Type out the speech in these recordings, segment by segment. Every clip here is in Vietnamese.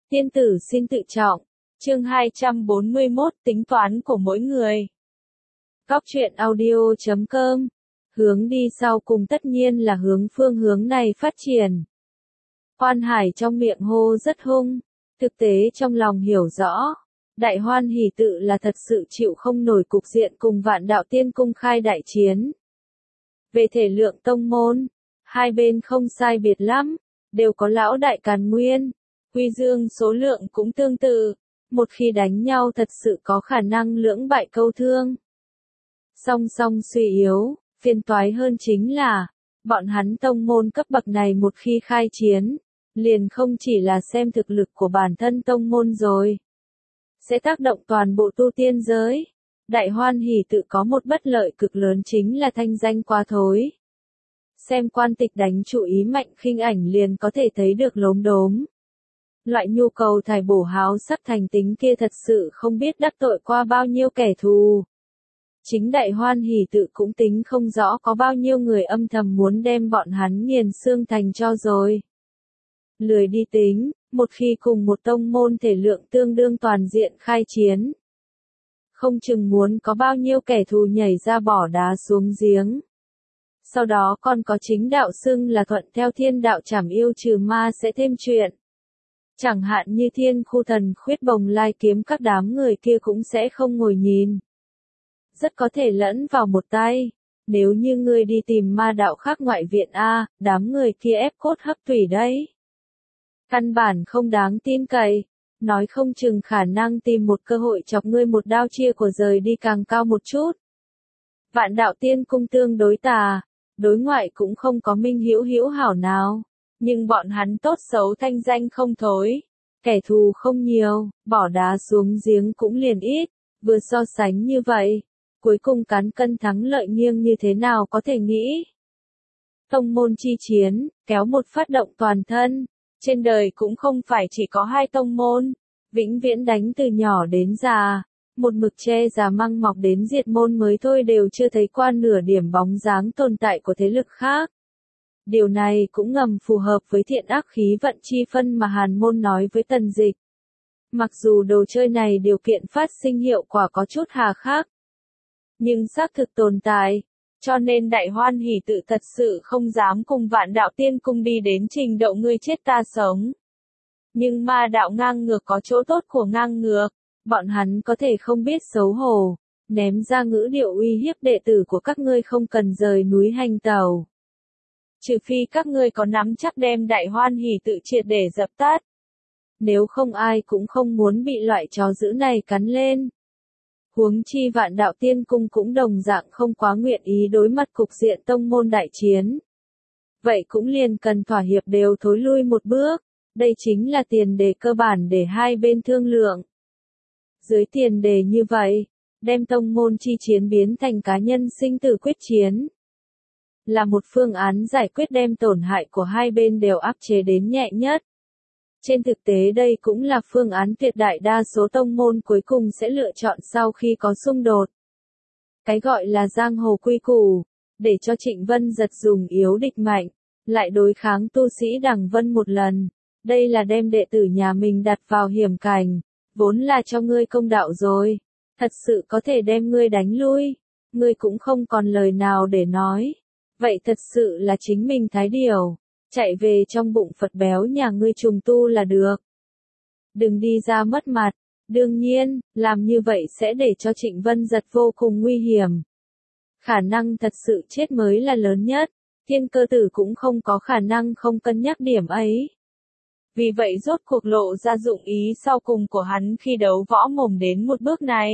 Tiên tử xin tự trọng. Chương 241 tính toán của mỗi người. Góc truyện audio.com. Hướng đi sau cùng tất nhiên là phương hướng này phát triển. Hoan Hải trong miệng hô rất hung, thực tế trong lòng hiểu rõ. Đại Hoan Hỷ tự là thật sự chịu không nổi cục diện cùng Vạn Đạo Tiên Cung khai đại chiến. Về thể lượng tông môn, hai bên không sai biệt lắm, đều có lão đại Càn Nguyên. Quy Dương số lượng cũng tương tự, một khi đánh nhau thật sự có khả năng lưỡng bại câu thương. Song song suy yếu, phiền toái hơn chính là, bọn hắn tông môn cấp bậc này một khi khai chiến, liền không chỉ là xem thực lực của bản thân tông môn rồi, sẽ tác động toàn bộ tu tiên giới. Đại Hoan Hỷ tự có một bất lợi cực lớn chính là thanh danh quá thối. Xem quan tịch đánh chủ ý mạnh khinh ảnh liền có thể thấy được lốm đốm. Loại nhu cầu thải bổ háo sắc thành tính kia thật sự không biết đắc tội qua bao nhiêu kẻ thù. Chính Đại Hoan Hỷ tự cũng tính không rõ có bao nhiêu người âm thầm muốn đem bọn hắn nghiền xương thành cho rồi. Lười đi tính, một khi cùng một tông môn thể lượng tương đương toàn diện khai chiến, không chừng muốn có bao nhiêu kẻ thù nhảy ra bỏ đá xuống giếng. Sau đó còn có chính đạo xưng là thuận theo thiên đạo trảm yêu trừ ma sẽ thêm chuyện. Chẳng hạn như Thiên Khu Thần Khuyết Bồng Lai Kiếm các đám người kia cũng sẽ không ngồi nhìn. Rất có thể lẫn vào một tay. Nếu như ngươi đi tìm ma đạo khác ngoại viện A, đám người kia ép cốt hấp thủy đấy. Căn bản không đáng tin cậy. Nói không chừng khả năng tìm một cơ hội chọc ngươi một đao chia của rời đi càng cao một chút. Vạn Đạo Tiên Cung tương đối tà, đối ngoại cũng không có minh hữu hảo nào. Nhưng bọn hắn tốt xấu thanh danh không thối, kẻ thù không nhiều, bỏ đá xuống giếng cũng liền ít, vừa so sánh như vậy, cuối cùng cán cân thắng lợi nghiêng như thế nào có thể nghĩ. Tông môn chi chiến, kéo một phát động toàn thân, trên đời cũng không phải chỉ có hai tông môn, vĩnh viễn đánh từ nhỏ đến già, một mực che già măng mọc đến diệt môn mới thôi đều chưa thấy qua nửa điểm bóng dáng tồn tại của thế lực khác. Điều này cũng ngầm phù hợp với thiện ác khí vận chi phân mà Hàn Môn nói với Tần Dịch. Mặc dù đồ chơi này điều kiện phát sinh hiệu quả có chút hà khắc, nhưng xác thực tồn tại, cho nên Đại Hoan Hỷ tự thật sự không dám cùng Vạn Đạo Tiên Cung đi đến trình độ ngươi chết ta sống. Nhưng ma đạo ngang ngược có chỗ tốt của ngang ngược, bọn hắn có thể không biết xấu hổ, ném ra ngữ điệu uy hiếp đệ tử của các ngươi không cần rời núi hành tàu. Trừ phi các ngươi có nắm chắc đem Đại Hoan Hỷ tự triệt để dập tắt. Nếu không ai cũng không muốn bị loại chó dữ này cắn lên. Huống chi Vạn Đạo Tiên Cung cũng đồng dạng không quá nguyện ý đối mặt cục diện tông môn đại chiến. Vậy cũng liền cần thỏa hiệp đều thối lui một bước, đây chính là tiền đề cơ bản để hai bên thương lượng. Dưới tiền đề như vậy, đem tông môn chi chiến biến thành cá nhân sinh tử quyết chiến. Là một phương án giải quyết đem tổn hại của hai bên đều áp chế đến nhẹ nhất. Trên thực tế đây cũng là phương án tuyệt đại đa số tông môn cuối cùng sẽ lựa chọn sau khi có xung đột. Cái gọi là giang hồ quy củ, để cho Trịnh Vân Giật dùng yếu địch mạnh, lại đối kháng tu sĩ Đằng Vân một lần. Đây là đem đệ tử nhà mình đặt vào hiểm cảnh, vốn là cho ngươi công đạo rồi. Thật sự có thể đem ngươi đánh lui, ngươi cũng không còn lời nào để nói. Vậy thật sự là chính mình thái điều, chạy về trong bụng Phật béo nhà ngươi trùng tu là được. Đừng đi ra mất mặt, đương nhiên, làm như vậy sẽ để cho Trịnh Vân Giật vô cùng nguy hiểm. Khả năng thật sự chết mới là lớn nhất, Thiên Cơ Tử cũng không có khả năng không cân nhắc điểm ấy. Vì vậy rốt cuộc lộ ra dụng ý sau cùng của hắn khi đấu võ mồm đến một bước này.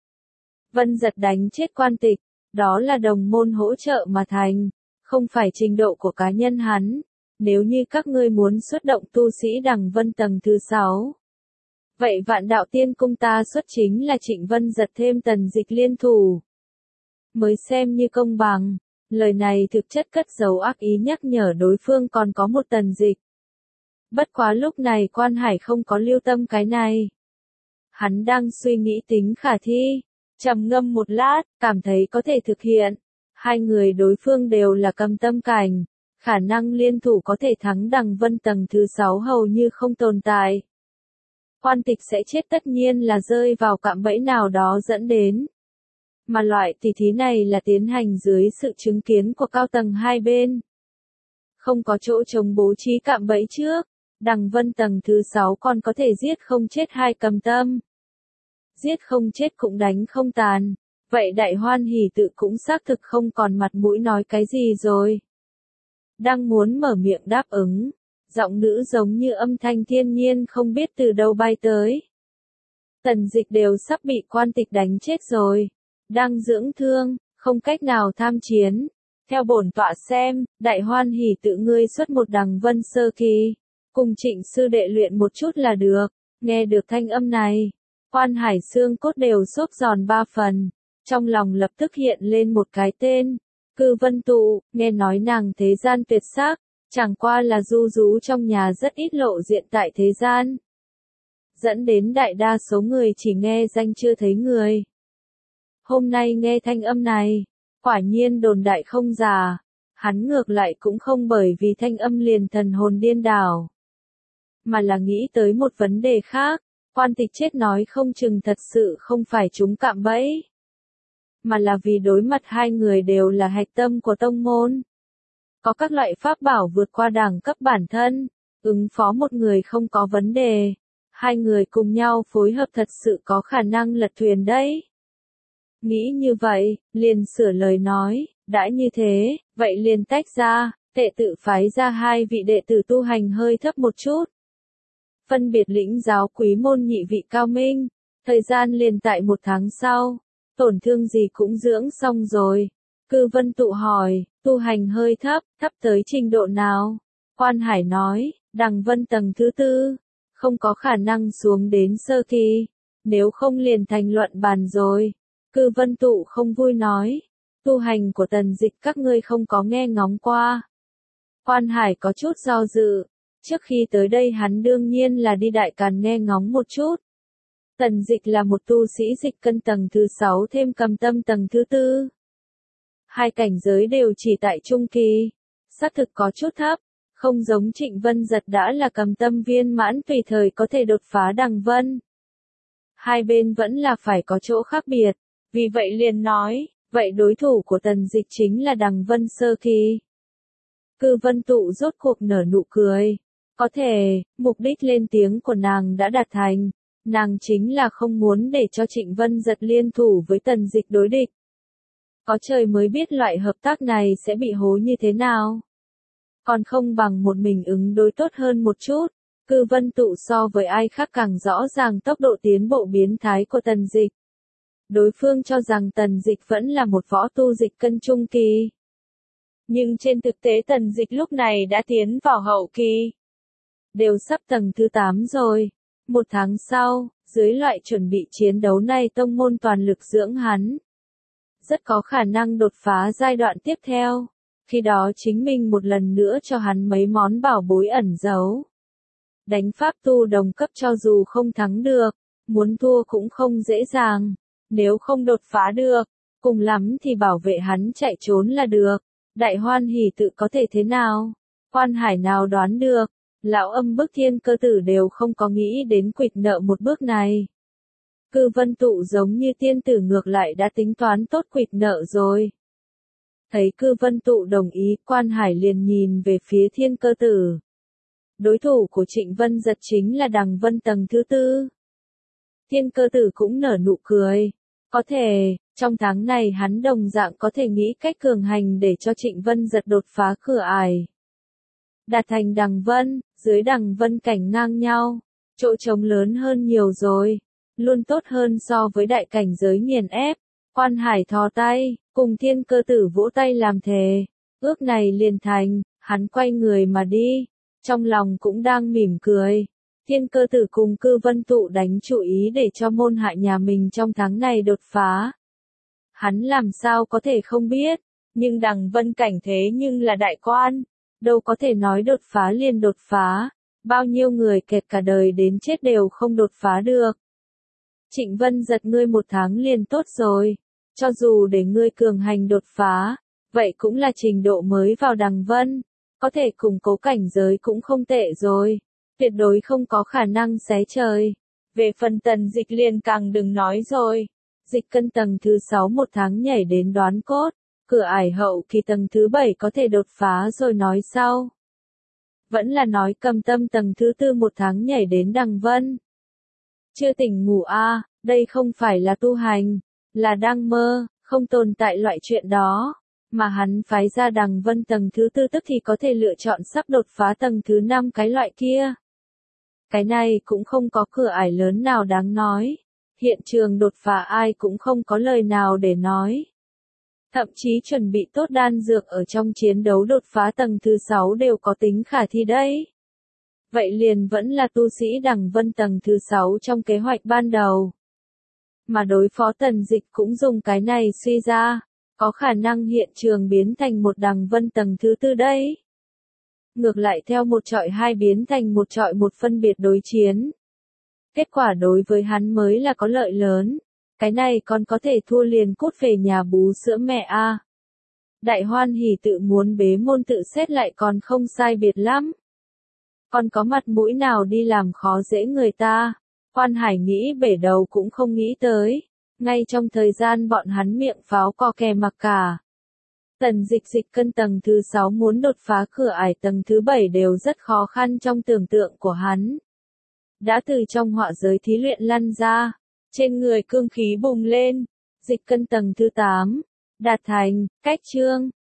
Vân Giật đánh chết quan tịch. Đó là đồng môn hỗ trợ mà thành, không phải trình độ của cá nhân hắn. Nếu như các ngươi muốn xuất động tu sĩ Đằng Vân tầng thứ 6. Vậy Vạn Đạo Tiên Cung ta xuất chính là Trịnh Vân Giật thêm Tần Dịch liên thủ. Mới xem như công bằng, lời này thực chất cất giấu ác ý nhắc nhở đối phương còn có một Tần Dịch. Bất quá lúc này Quan Hải không có lưu tâm cái này. Hắn đang suy nghĩ tính khả thi. Trầm ngâm một lát, cảm thấy có thể thực hiện. Hai người đối phương đều là cầm tâm cảnh. Khả năng liên thủ có thể thắng Đằng Vân tầng thứ 6 hầu như không tồn tại. Quan Tịch sẽ chết tất nhiên là rơi vào cạm bẫy nào đó dẫn đến. Mà loại tỉ thí này là tiến hành dưới sự chứng kiến của cao tầng hai bên. Không có chỗ trống bố trí cạm bẫy trước, Đằng Vân tầng thứ 6 còn có thể giết không chết hai Cầm Tâm. Giết không chết cũng đánh không tàn. Vậy Đại Hoan Hỷ Tự cũng xác thực không còn mặt mũi nói cái gì rồi. Đang muốn mở miệng đáp ứng, giọng nữ giống như âm thanh thiên nhiên không biết từ đâu bay tới. Tần Dịch đều sắp bị Quan Tịch đánh chết rồi. Đang dưỡng thương, không cách nào tham chiến. Theo bổn tọa xem, Đại Hoan Hỷ Tự ngươi xuất một Đằng Vân sơ kỳ. Cùng Trịnh sư đệ luyện một chút là được. Nghe được thanh âm này, Quan Hải xương cốt đều xốp giòn 3 phần. Trong lòng lập tức hiện lên một cái tên. Cư Vân Tụ, nghe nói nàng thế gian tuyệt sắc, chẳng qua là du rú trong nhà rất ít lộ diện tại thế gian. Dẫn đến đại đa số người chỉ nghe danh chưa thấy người. Hôm nay nghe thanh âm này, quả nhiên đồn đại không giả, hắn ngược lại cũng không bởi vì thanh âm liền thần hồn điên đảo. Mà là nghĩ tới một vấn đề khác, Quan Tịch chết nói không chừng thật sự không phải chúng cạm bẫy. Mà là vì đối mặt hai người đều là hạch tâm của tông môn. Có các loại pháp bảo vượt qua đẳng cấp bản thân, ứng phó một người không có vấn đề. Hai người cùng nhau phối hợp thật sự có khả năng lật thuyền đấy. Nghĩ như vậy, liền sửa lời nói, đã như thế, vậy liền tách ra, đệ tử phái ra hai vị đệ tử tu hành hơi thấp một chút. Phân biệt lĩnh giáo quý môn nhị vị cao minh, thời gian liền tại 1 tháng sau, tổn thương gì cũng dưỡng xong rồi. Cư Vân Tụ hỏi, tu hành hơi thấp, thấp tới trình độ nào? Quan Hải nói, Đằng Vân tầng thứ 4, không có khả năng xuống đến sơ kỳ, nếu không liền thành luận bàn rồi. Cư Vân Tụ không vui nói, tu hành của Tần Dịch các ngươi không có nghe ngóng qua. Quan Hải có chút do dự, trước khi tới đây hắn đương nhiên là đi Đại Càn nghe ngóng một chút. Tần Dịch là một tu sĩ dịch cân tầng thứ 6 thêm Cầm Tâm tầng thứ 4. Hai cảnh giới đều chỉ tại trung kỳ, xác thực có chút thấp, không giống Trịnh Vân Giật đã là Cầm Tâm viên mãn tùy thời có thể đột phá Đằng Vân. Hai bên vẫn là phải có chỗ khác biệt, vì vậy liền nói, vậy đối thủ của Tần Dịch chính là Đằng Vân sơ kỳ. Cư Vân Tụ rốt cuộc nở nụ cười, có thể, mục đích lên tiếng của nàng đã đạt thành, nàng chính là không muốn để cho Trịnh Vân Giật liên thủ với Tần Dịch đối địch. Có trời mới biết loại hợp tác này sẽ bị hố như thế nào. Còn không bằng một mình ứng đối tốt hơn một chút. Cư Vân Tụ so với ai khác càng rõ ràng tốc độ tiến bộ biến thái của Tần Dịch. Đối phương cho rằng Tần Dịch vẫn là một võ tu dịch cân trung kỳ. Nhưng trên thực tế Tần Dịch lúc này đã tiến vào hậu kỳ. Đều sắp tầng thứ 8 rồi. 1 tháng sau, dưới loại chuẩn bị chiến đấu này tông môn toàn lực dưỡng hắn. Rất có khả năng đột phá giai đoạn tiếp theo. Khi đó chính mình một lần nữa cho hắn mấy món bảo bối ẩn giấu. Đánh pháp tu đồng cấp cho dù không thắng được, muốn thua cũng không dễ dàng. Nếu không đột phá được, cùng lắm thì bảo vệ hắn chạy trốn là được. Đại Hoan Hỷ Tự có thể thế nào? Quan Hải nào đoán được, lão âm bức Thiên Cơ Tử đều không có nghĩ đến quỵt nợ một bước này. Cư Vân Tụ giống như tiên tử ngược lại đã tính toán tốt quỵt nợ rồi. Thấy Cư Vân Tụ đồng ý, Quan Hải liền nhìn về phía Thiên Cơ Tử. Đối thủ của Trịnh Vân Giật chính là Đằng Vân tầng thứ 4. Thiên Cơ Tử cũng nở nụ cười. Có thể, trong tháng này hắn đồng dạng có thể nghĩ cách cường hành để cho Trịnh Vân Giật đột phá cửa ải. Đạt thành Đằng Vân, dưới Đằng Vân cảnh ngang nhau, chỗ trống lớn hơn nhiều rồi, luôn tốt hơn so với đại cảnh giới nghiền ép. Quan Hải thò tay, cùng Thiên Cơ Tử vỗ tay làm thề, ước này liền thành, hắn quay người mà đi, trong lòng cũng đang mỉm cười. Thiên Cơ Tử cùng Cư Vân Tụ đánh chủ ý để cho môn hạ nhà mình trong tháng này đột phá. Hắn làm sao có thể không biết, nhưng Đằng Vân cảnh thế nhưng là đại quan, đâu có thể nói đột phá liền đột phá, bao nhiêu người kẹt cả đời đến chết đều không đột phá được. Trịnh Vân Giật ngươi 1 tháng liền tốt rồi, cho dù để ngươi cường hành đột phá, vậy cũng là trình độ mới vào Đằng Vân, có thể củng cố cảnh giới cũng không tệ rồi, tuyệt đối không có khả năng xé trời. Về phần Tần Dịch liền càng đừng nói rồi. Dịch cân tầng thứ 6 một tháng nhảy đến đoán cốt, cửa ải hậu kỳ tầng thứ 7 có thể đột phá rồi nói sau. Vẫn là nói cầm tâm tầng thứ 4 một tháng nhảy đến đằng vân. Chưa tỉnh ngủ a, đây không phải là tu hành, là đang mơ, không tồn tại loại chuyện đó. Mà hắn phái ra đằng vân tầng thứ 4 tức thì có thể lựa chọn sắp đột phá tầng thứ 5 cái loại kia. Cái này cũng không có cửa ải lớn nào đáng nói. Hiện trường đột phá ai cũng không có lời nào để nói. Thậm chí chuẩn bị tốt đan dược ở trong chiến đấu đột phá tầng thứ 6 đều có tính khả thi đấy. Vậy liền vẫn là tu sĩ đằng vân tầng thứ 6 trong kế hoạch ban đầu. Mà đối phó Tần Dịch cũng dùng cái này suy ra, có khả năng hiện trường biến thành một đằng vân tầng thứ 4 đấy. Ngược lại theo một trọi hai biến thành một trọi một phân biệt đối chiến. Kết quả đối với hắn mới là có lợi lớn. Cái này còn có thể thua liền cút về nhà bú sữa mẹ a. Đại Hoan Hỉ tự muốn bế môn tự xét lại còn không sai biệt lắm. Còn có mặt mũi nào đi làm khó dễ người ta. Quan Hải nghĩ bể đầu cũng không nghĩ tới. Ngay trong thời gian bọn hắn miệng pháo co kè mặc cả. Tần Dịch cân tầng thứ 6 muốn đột phá cửa ải tầng thứ 7 đều rất khó khăn trong tưởng tượng của hắn. Đã từ trong họa giới thí luyện lăn ra, trên người cương khí bùng lên, Dịch cân tầng thứ 8, đạt thành, cách chương,